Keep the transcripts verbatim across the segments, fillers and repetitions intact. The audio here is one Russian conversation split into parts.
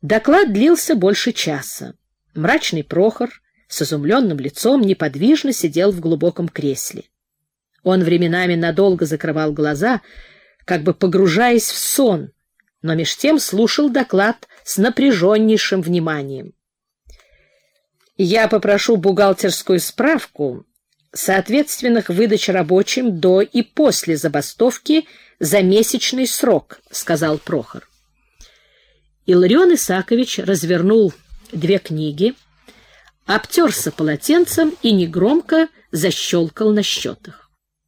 Доклад длился больше часа. Мрачный Прохор с изумленным лицом неподвижно сидел в глубоком кресле. Он временами надолго закрывал глаза, как бы погружаясь в сон, но меж тем слушал доклад с напряженнейшим вниманием. «Я попрошу бухгалтерскую справку соответственных выдач рабочим до и после забастовки за месячный срок», — сказал Прохор. Илларион Исаакович развернул две книги, обтерся полотенцем и негромко защелкал на счетах.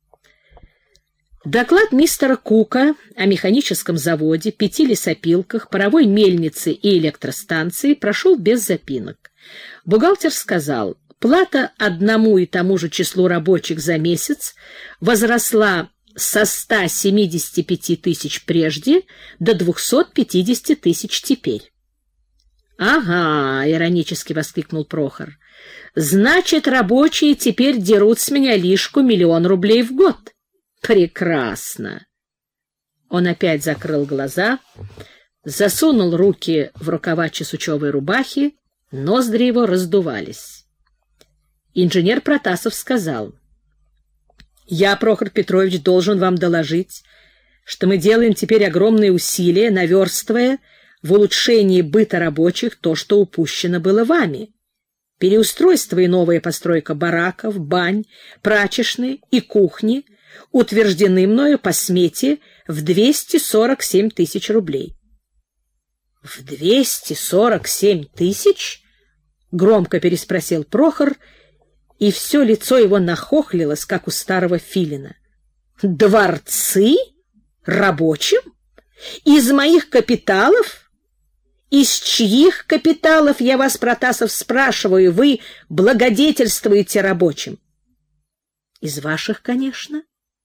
Доклад мистера Кука о механическом заводе, пяти лесопилках, паровой мельнице и электростанции прошел без запинок. Бухгалтер сказал, плата одному и тому же числу рабочих за месяц возросла со ста семидесяти пяти тысяч прежде до двухсот пятидесяти тысяч теперь. — Ага, — иронически воскликнул Прохор, — значит, рабочие теперь дерут с меня лишку миллион рублей в год. Прекрасно. Он опять закрыл глаза, засунул руки в рукава чесучевой рубахи, ноздри его раздувались. Инженер Протасов сказал, «Я, Прохор Петрович, должен вам доложить, что мы делаем теперь огромные усилия, наверстывая в улучшении быта рабочих то, что упущено было вами. Переустройство и новая постройка бараков, бань, прачечной и кухни утверждены мною по смете в двести сорок семь тысяч рублей». «В двести сорок семь тысяч?» — громко переспросил Прохор, и все лицо его нахохлилось, как у старого филина. «Дворцы? Рабочим? Из моих капиталов? Из чьих капиталов, я вас, Протасов, спрашиваю, вы благодетельствуете рабочим?» «Из ваших, конечно».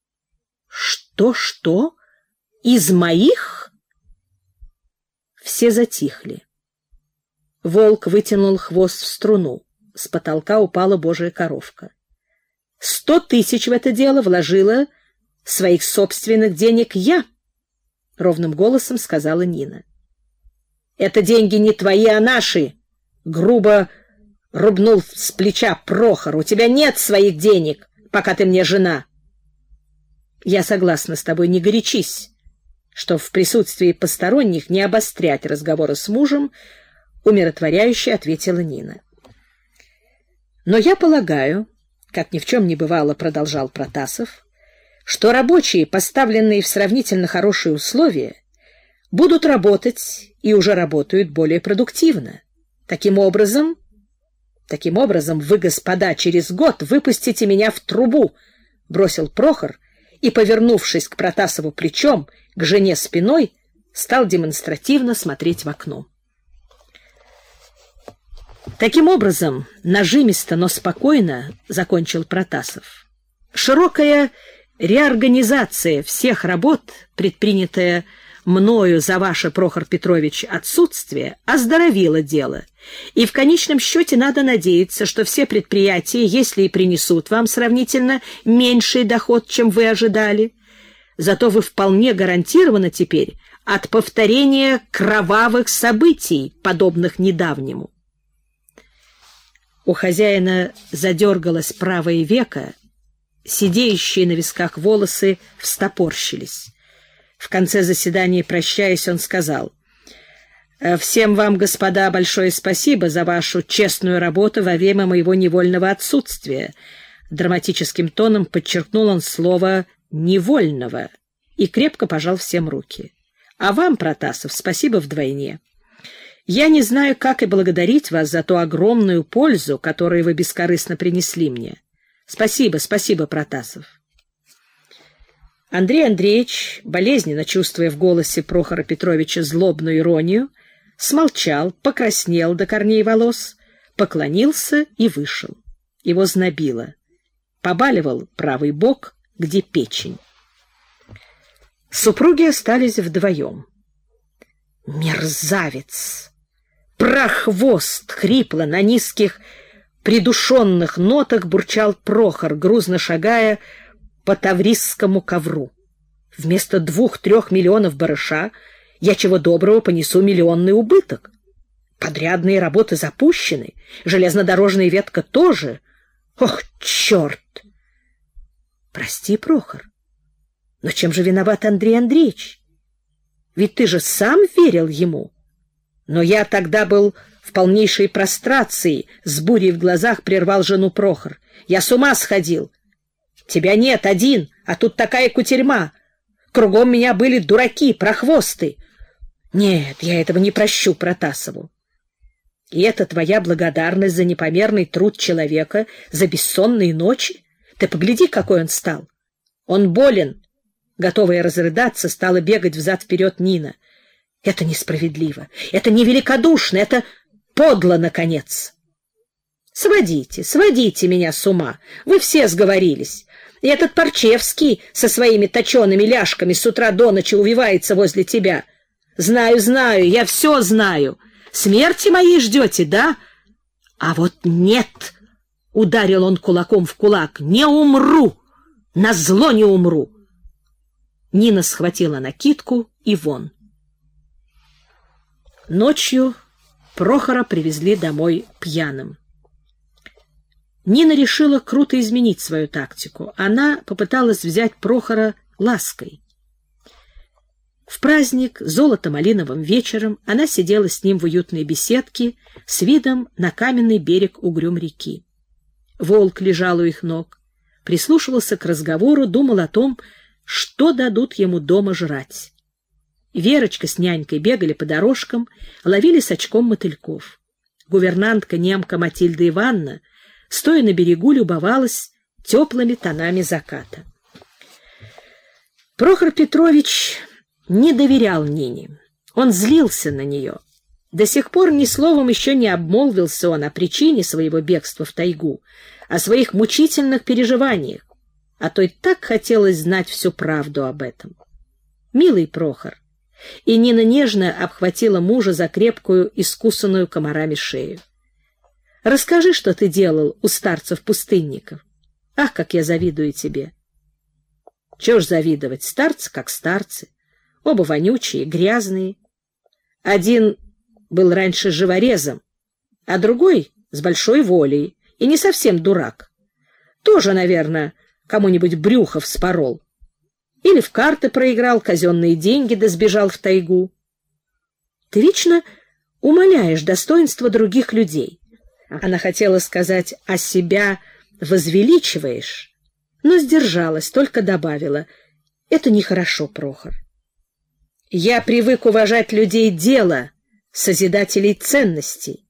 «Что-что? Из моих?» Все затихли. Волк вытянул хвост в струну. С потолка упала божья коровка. «Сто тысяч в это дело вложила своих собственных денег я», — ровным голосом сказала Нина. «Это деньги не твои, а наши», — грубо рубнул с плеча Прохор. «У тебя нет своих денег, пока ты мне жена». «Я согласна с тобой, не горячись, что в присутствии посторонних не обострять разговоры с мужем», — умиротворяюще ответила Нина. «Но я полагаю, как ни в чем не бывало, — продолжал Протасов, — что рабочие, поставленные в сравнительно хорошие условия, будут работать и уже работают более продуктивно. Таким образом, таким образом вы, господа, через год выпустите меня в трубу», — бросил Прохор и, повернувшись к Протасову плечом, к жене спиной, стал демонстративно смотреть в окно. «Таким образом, нажимисто, но спокойно, — закончил Протасов, — широкая реорганизация всех работ, предпринятая мною за ваше, Прохор Петрович, отсутствие, оздоровила дело, и в конечном счете надо надеяться, что все предприятия, если и принесут вам сравнительно меньший доход, чем вы ожидали, зато вы вполне гарантированы теперь от повторения кровавых событий, подобных недавнему». У хозяина задергалось правое веко, сидеющие на висках волосы встопорщились. В конце заседания, прощаясь, он сказал: «Всем вам, господа, большое спасибо за вашу честную работу во время моего невольного отсутствия». Драматическим тоном подчеркнул он слово «невольного» и крепко пожал всем руки. «А вам, Протасов, спасибо вдвойне. Я не знаю, как и благодарить вас за ту огромную пользу, которую вы бескорыстно принесли мне. Спасибо, спасибо, Протасов». Андрей Андреевич, болезненно чувствуя в голосе Прохора Петровича злобную иронию, смолчал, покраснел до корней волос, поклонился и вышел. Его знобило. Побаливал правый бок, где печень. Супруги остались вдвоем. «Мерзавец! Прохвост!» — хрипло на низких придушенных нотах бурчал Прохор, грузно шагая по таврисскому ковру. «Вместо двух-трех миллионов барыша я чего доброго понесу миллионный убыток. Подрядные работы запущены, железнодорожная ветка тоже. Ох, черт! Прости, Прохор, но чем же виноват Андрей Андреевич? Ведь ты же сам верил ему. Но я тогда был в полнейшей прострации, с бурей в глазах прервал жену Прохор. Я с ума сходил. Тебя нет, один, а тут такая кутерьма. Кругом меня были дураки, прохвосты. Нет, я этого не прощу Протасову. И это твоя благодарность за непомерный труд человека, за бессонные ночи? Ты погляди, какой он стал. Он болен. Готовая разрыдаться, стала бегать взад-вперед Нина. Это несправедливо, это невеликодушно, это подло, наконец. Сводите, сводите меня с ума. Вы все сговорились. И этот Парчевский со своими точеными ляжками с утра до ночи увивается возле тебя. Знаю, знаю, я все знаю. Смерти моей ждете, да? А вот нет, — ударил он кулаком в кулак, — не умру, назло не умру. Нина схватила накидку и вон. Ночью Прохора привезли домой пьяным. Нина решила круто изменить свою тактику. Она попыталась взять Прохора лаской. В праздник золото-малиновым вечером она сидела с ним в уютной беседке с видом на каменный берег угрюм реки. Волк лежал у их ног, прислушивался к разговору, думал о том, что дадут ему дома жрать. Верочка с нянькой бегали по дорожкам, ловили с очком мотыльков. Гувернантка-немка Матильда Ивановна, стоя на берегу, любовалась теплыми тонами заката. Прохор Петрович не доверял Нине. Он злился на нее. До сих пор ни словом еще не обмолвился он о причине своего бегства в тайгу, о своих мучительных переживаниях, а то и так хотелось знать всю правду об этом. Милый Прохор. И Нина нежно обхватила мужа за крепкую, искусанную комарами шею. Расскажи, что ты делал у старцев-пустынников. Ах, как я завидую тебе. Чего ж завидовать, старцы как старцы. Оба вонючие, грязные. Один был раньше живорезом, а другой с большой волей и не совсем дурак. Тоже, наверное, кому-нибудь брюхо вспорол. Или в карты проиграл казенные деньги да сбежал в тайгу. Ты вечно умаляешь достоинство других людей. Она хотела сказать, а себя возвеличиваешь, но сдержалась, только добавила: это нехорошо, Прохор. Я привык уважать людей дела, созидателей ценностей.